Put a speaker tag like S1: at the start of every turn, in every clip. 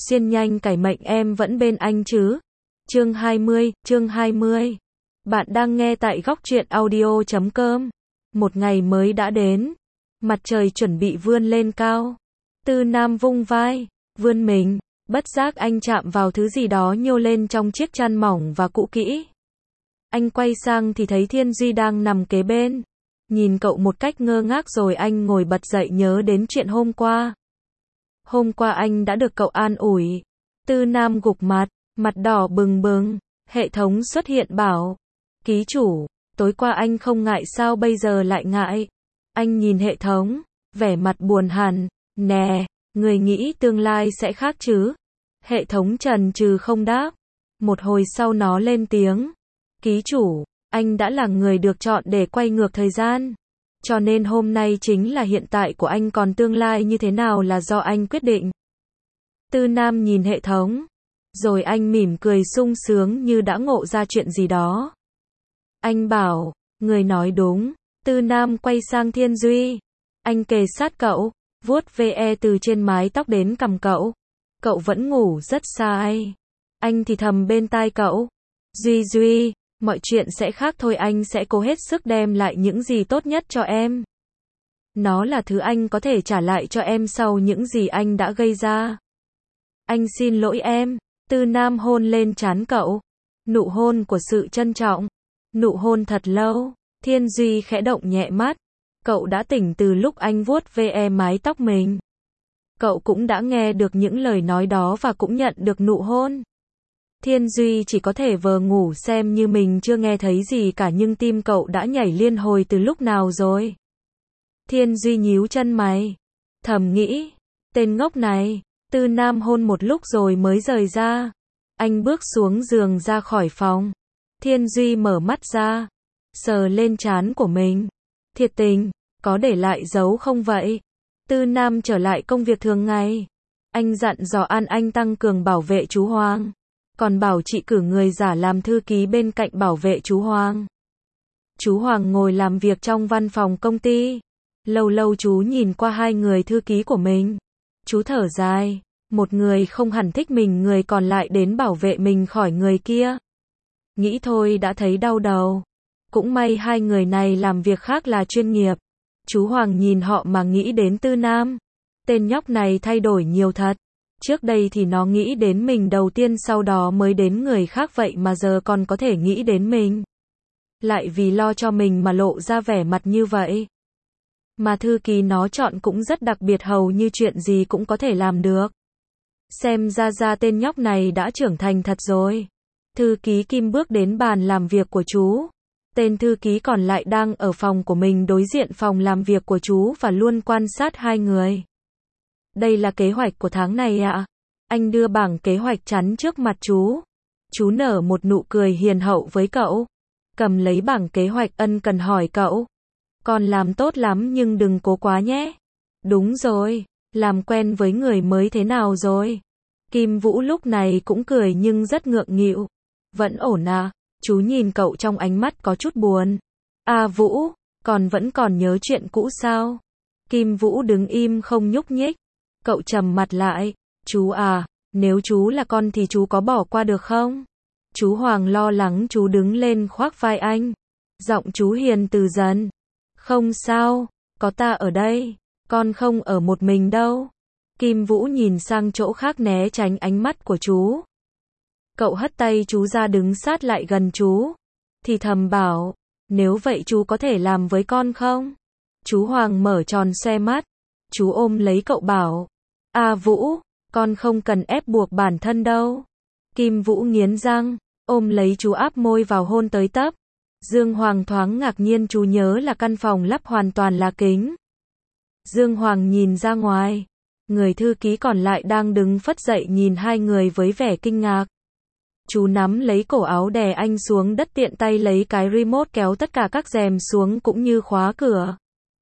S1: Xuyên nhanh cải mệnh em vẫn bên anh chứ. Chương 20. Bạn đang nghe tại góc truyện audio.com. Một ngày mới đã đến. Mặt trời chuẩn bị vươn lên cao. Tư Nam vung vai, vươn mình, bất giác anh chạm vào thứ gì đó nhô lên trong chiếc chăn mỏng và cũ kỹ. Anh quay sang thì thấy Thiên Duy đang nằm kế bên. Nhìn cậu một cách ngơ ngác rồi anh ngồi bật dậy nhớ đến chuyện hôm qua. Hôm qua anh đã được cậu an ủi. Tư Nam gục mặt đỏ bừng bừng. Hệ thống xuất hiện bảo: ký chủ, tối qua anh không ngại sao bây giờ lại ngại? Anh nhìn hệ thống, vẻ mặt buồn hẳn. Nè, người nghĩ tương lai sẽ khác chứ? Hệ thống chần chừ không đáp. Một hồi sau nó lên tiếng: ký chủ, anh đã là người được chọn để quay ngược thời gian. Cho nên hôm nay chính là hiện tại của anh, còn tương lai như thế nào là do anh quyết định. Tư Nam nhìn hệ thống, rồi anh mỉm cười sung sướng như đã ngộ ra chuyện gì đó. Anh bảo: người nói đúng. Tư Nam quay sang Thiên Duy. Anh kề sát cậu, vuốt ve từ trên mái tóc đến cằm cậu. Cậu vẫn ngủ rất say. Anh thì thầm bên tai cậu: Duy, mọi chuyện sẽ khác thôi, anh sẽ cố hết sức đem lại những gì tốt nhất cho em. Nó là thứ anh có thể trả lại cho em sau những gì anh đã gây ra. Anh xin lỗi em. Tư Nam hôn lên trán cậu. Nụ hôn của sự trân trọng. Nụ hôn thật lâu. Thiên Duy khẽ động nhẹ mắt. Cậu đã tỉnh từ lúc anh vuốt ve mái tóc mình. Cậu cũng đã nghe được những lời nói đó và cũng nhận được nụ hôn. Thiên Duy chỉ có thể vờ ngủ xem như mình chưa nghe thấy gì cả, nhưng tim cậu đã nhảy liên hồi từ lúc nào rồi. Thiên Duy nhíu chân mày, thầm nghĩ, tên ngốc này. Tư Nam hôn một lúc rồi mới rời ra. Anh bước xuống giường ra khỏi phòng. Thiên Duy mở mắt ra, sờ lên trán của mình. Thiệt tình, có để lại dấu không vậy? Tư Nam trở lại công việc thường ngày. Anh dặn dò anh tăng cường bảo vệ chú Hoàng. Còn bảo chị cử người giả làm thư ký bên cạnh bảo vệ chú Hoàng. Chú Hoàng ngồi làm việc trong văn phòng công ty. Lâu lâu chú nhìn qua hai người thư ký của mình. Chú thở dài. Một người không hẳn thích mình, người còn lại đến bảo vệ mình khỏi người kia. Nghĩ thôi đã thấy đau đầu. Cũng may hai người này làm việc khác là chuyên nghiệp. Chú Hoàng nhìn họ mà nghĩ đến Tư Nam. Tên nhóc này thay đổi nhiều thật. Trước đây thì nó nghĩ đến mình đầu tiên, sau đó mới đến người khác, vậy mà giờ còn có thể nghĩ đến mình. Lại vì lo cho mình mà lộ ra vẻ mặt như vậy. Mà thư ký nó chọn cũng rất đặc biệt, hầu như chuyện gì cũng có thể làm được. Xem ra tên nhóc này đã trưởng thành thật rồi. Thư ký Kim bước đến bàn làm việc của chú. Tên thư ký còn lại đang ở phòng của mình đối diện phòng làm việc của chú và luôn quan sát hai người. Đây là kế hoạch của tháng này ạ. Anh đưa bảng kế hoạch chắn trước mặt chú. Chú nở một nụ cười hiền hậu với cậu. Cầm lấy bảng kế hoạch ân cần hỏi cậu. Con làm tốt lắm nhưng đừng cố quá nhé. Đúng rồi, làm quen với người mới thế nào rồi? Kim Vũ lúc này cũng cười nhưng rất ngượng nghịu. Vẫn ổn à? Chú nhìn cậu trong ánh mắt có chút buồn. À Vũ, con vẫn còn nhớ chuyện cũ sao? Kim Vũ đứng im không nhúc nhích. Cậu trầm mặt lại. Chú à, nếu chú là con thì chú có bỏ qua được không? Chú Hoàng lo lắng, chú đứng lên khoác vai anh. Giọng chú hiền từ dần. Không sao, có ta ở đây. Con không ở một mình đâu. Kim Vũ nhìn sang chỗ khác né tránh ánh mắt của chú. Cậu hất tay chú ra đứng sát lại gần chú. Thì thầm bảo, nếu vậy chú có thể làm với con không? Chú Hoàng mở tròn xoe mắt. Chú ôm lấy cậu bảo, à Vũ, con không cần ép buộc bản thân đâu. Kim Vũ nghiến răng, ôm lấy chú áp môi vào hôn tới tấp. Dương Hoàng thoáng ngạc nhiên, chú nhớ là căn phòng lắp hoàn toàn là kính. Dương Hoàng nhìn ra ngoài. Người thư ký còn lại đang đứng phất dậy nhìn hai người với vẻ kinh ngạc. Chú nắm lấy cổ áo đè anh xuống đất, tiện tay lấy cái remote kéo tất cả các rèm xuống cũng như khóa cửa.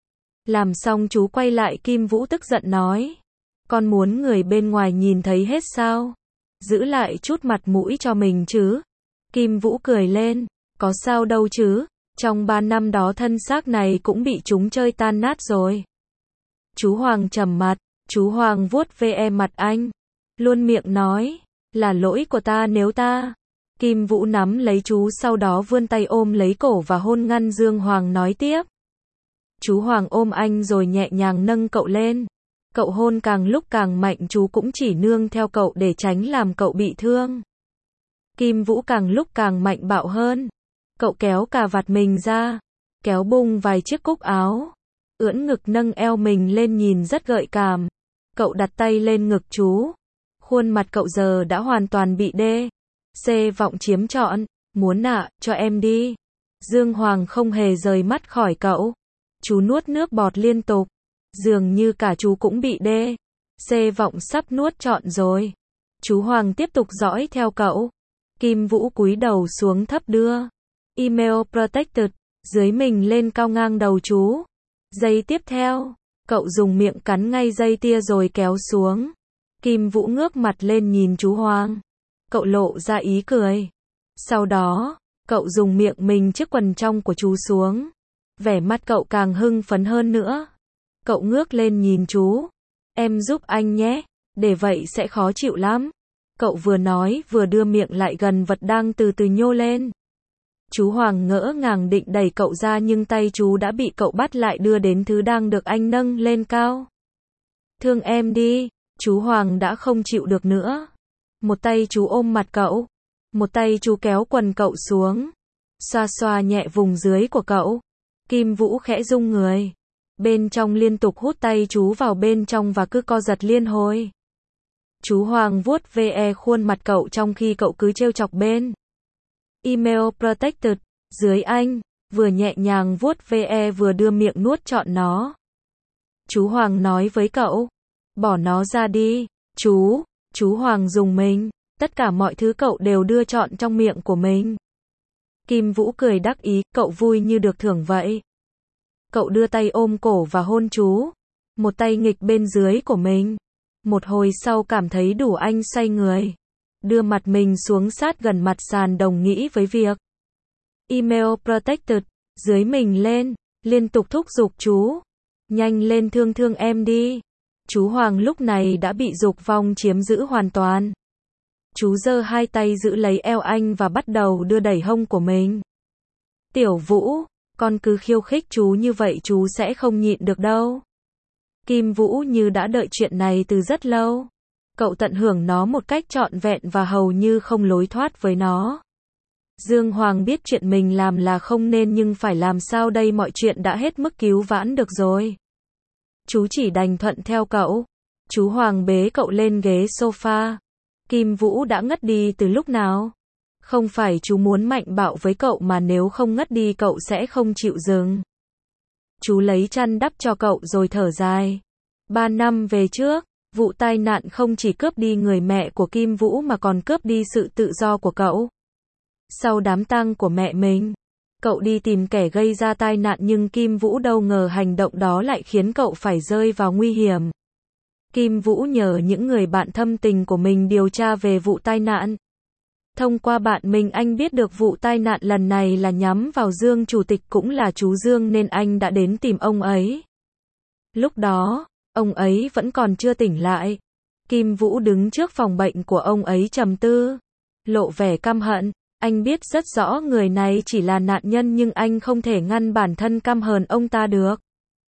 S1: Làm xong chú quay lại Kim Vũ tức giận nói. Con muốn người bên ngoài nhìn thấy hết sao? Giữ lại chút mặt mũi cho mình chứ. Kim Vũ cười lên. Có sao đâu chứ. Trong 3 năm đó thân xác này cũng bị chúng chơi tan nát rồi. Chú Hoàng trầm mặt. Chú Hoàng vuốt ve mặt anh. luôn miệng nói, là lỗi của ta nếu ta. Kim Vũ nắm lấy chú sau đó vươn tay ôm lấy cổ và hôn ngăn Dương Hoàng nói tiếp. Chú Hoàng ôm anh rồi nhẹ nhàng nâng cậu lên. Cậu hôn càng lúc càng mạnh, chú cũng chỉ nương theo cậu để tránh làm cậu bị thương. Kim Vũ càng lúc càng mạnh bạo hơn. Cậu kéo cà vạt mình ra, kéo bung vài chiếc cúc áo, ưỡn ngực nâng eo mình lên nhìn rất gợi cảm. Cậu đặt tay lên ngực chú. Khuôn mặt cậu giờ đã hoàn toàn bị vọng chiếm trọn. Muốn ạ, cho em đi. Dương Hoàng không hề rời mắt khỏi cậu. Chú nuốt nước bọt liên tục. Dường như cả chú cũng bị vọng sắp nuốt trọn rồi. Chú Hoàng tiếp tục dõi theo cậu. Kim Vũ cúi đầu xuống thấp đưa email protected dưới mình lên cao ngang đầu chú. Giây tiếp theo, cậu dùng miệng cắn ngay dây tia rồi kéo xuống. Kim Vũ ngước mặt lên nhìn chú Hoàng. Cậu lộ ra ý cười. Sau đó, cậu dùng miệng mình chiếc quần trong của chú xuống. Vẻ mặt cậu càng hưng phấn hơn nữa. Cậu ngước lên nhìn chú. Em giúp anh nhé, để vậy sẽ khó chịu lắm. Cậu vừa nói vừa đưa miệng lại gần vật đang từ từ nhô lên. Chú Hoàng ngỡ ngàng định đẩy cậu ra nhưng tay chú đã bị cậu bắt lại đưa đến thứ đang được anh nâng lên cao. Thương em đi, chú Hoàng đã không chịu được nữa. Một tay chú ôm mặt cậu, một tay chú kéo quần cậu xuống, xoa xoa nhẹ vùng dưới của cậu. Kim Vũ khẽ rung người. Bên trong liên tục hút tay chú vào bên trong và cứ co giật liên hồi. Chú Hoàng vuốt ve khuôn mặt cậu trong khi cậu cứ trêu chọc bên email protected dưới anh, vừa nhẹ nhàng vuốt ve vừa đưa miệng nuốt trọn nó. Chú Hoàng nói với cậu, bỏ nó ra đi. Chú Hoàng dùng mình, tất cả mọi thứ cậu đều đưa trọn trong miệng của mình. Kim Vũ cười đắc ý, cậu vui như được thưởng vậy. Cậu đưa tay ôm cổ và hôn chú, một tay nghịch bên dưới của mình. Một hồi sau cảm thấy đủ, anh xoay người, đưa mặt mình xuống sát gần mặt sàn đồng nghĩ với việc email protected dưới mình lên, liên tục thúc giục chú. Nhanh lên, thương thương em đi. Chú Hoàng lúc này đã bị dục vọng chiếm giữ hoàn toàn. Chú giơ hai tay giữ lấy eo anh và bắt đầu đưa đẩy hông của mình. Tiểu Vũ, con cứ khiêu khích chú như vậy chú sẽ không nhịn được đâu. Kim Vũ như đã đợi chuyện này từ rất lâu. Cậu tận hưởng nó một cách trọn vẹn và hầu như không lối thoát với nó. Dương Hoàng biết chuyện mình làm là không nên nhưng phải làm sao đây, mọi chuyện đã hết mức cứu vãn được rồi. Chú chỉ đành thuận theo cậu. Chú Hoàng bế cậu lên ghế sofa. Kim Vũ đã ngất đi từ lúc nào? Không phải chú muốn mạnh bạo với cậu mà nếu không ngất đi cậu sẽ không chịu dừng. Chú lấy chăn đắp cho cậu rồi thở dài. 3 năm về trước, vụ tai nạn không chỉ cướp đi người mẹ của Kim Vũ mà còn cướp đi sự tự do của cậu. Sau đám tang của mẹ mình, cậu đi tìm kẻ gây ra tai nạn nhưng Kim Vũ đâu ngờ hành động đó lại khiến cậu phải rơi vào nguy hiểm. Kim Vũ nhờ những người bạn thâm tình của mình điều tra về vụ tai nạn. Thông qua bạn mình anh biết được vụ tai nạn lần này là nhắm vào Dương chủ tịch cũng là chú Dương nên anh đã đến tìm ông ấy. Lúc đó, ông ấy vẫn còn chưa tỉnh lại. Kim Vũ đứng trước phòng bệnh của ông ấy trầm tư, lộ vẻ căm hận. Anh biết rất rõ người này chỉ là nạn nhân nhưng anh không thể ngăn bản thân căm hờn ông ta được.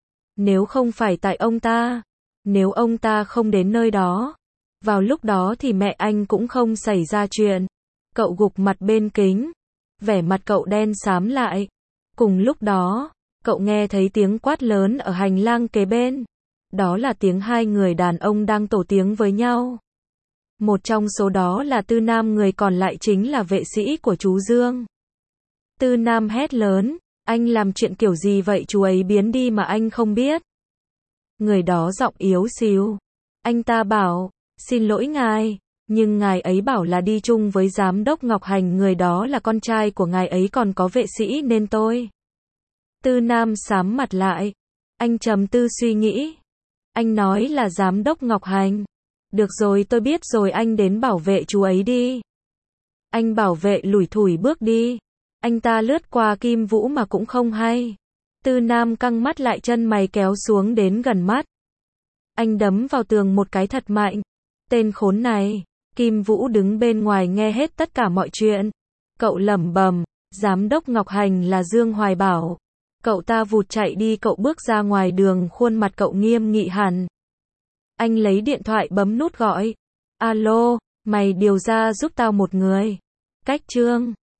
S1: Nếu không phải tại ông ta, nếu ông ta không đến nơi đó, vào lúc đó thì mẹ anh cũng không xảy ra chuyện. Cậu gục mặt bên kính, vẻ mặt cậu đen xám lại. Cùng lúc đó, cậu nghe thấy tiếng quát lớn ở hành lang kế bên. Đó là tiếng hai người đàn ông đang tổ tiếng với nhau. Một trong số đó là Tư Nam, người còn lại chính là vệ sĩ của chú Dương. Tư Nam hét lớn, anh làm chuyện kiểu gì vậy, chú ấy biến đi mà anh không biết. Người đó giọng yếu xíu. Anh ta bảo, xin lỗi ngài, nhưng ngài ấy bảo là đi chung với giám đốc Ngọc Hành, người đó là con trai của ngài ấy còn có vệ sĩ nên tôi. Tư Nam sám mặt lại. Anh trầm tư suy nghĩ. Anh nói là giám đốc Ngọc Hành. Được rồi, tôi biết rồi, anh đến bảo vệ chú ấy đi. Anh bảo vệ lủi thủi bước đi. Anh ta lướt qua Kim Vũ mà cũng không hay. Tư Nam căng mắt lại, chân mày kéo xuống đến gần mắt. Anh đấm vào tường một cái thật mạnh. Tên khốn này. Kim Vũ đứng bên ngoài nghe hết tất cả mọi chuyện. Cậu lẩm bẩm, giám đốc Ngọc Hành là Dương Hoài Bảo. Cậu ta vụt chạy đi, cậu bước ra ngoài đường, khuôn mặt cậu nghiêm nghị hẳn. Anh lấy điện thoại bấm nút gọi. Alo, mày điều ra giúp tao một người. Cách Trương.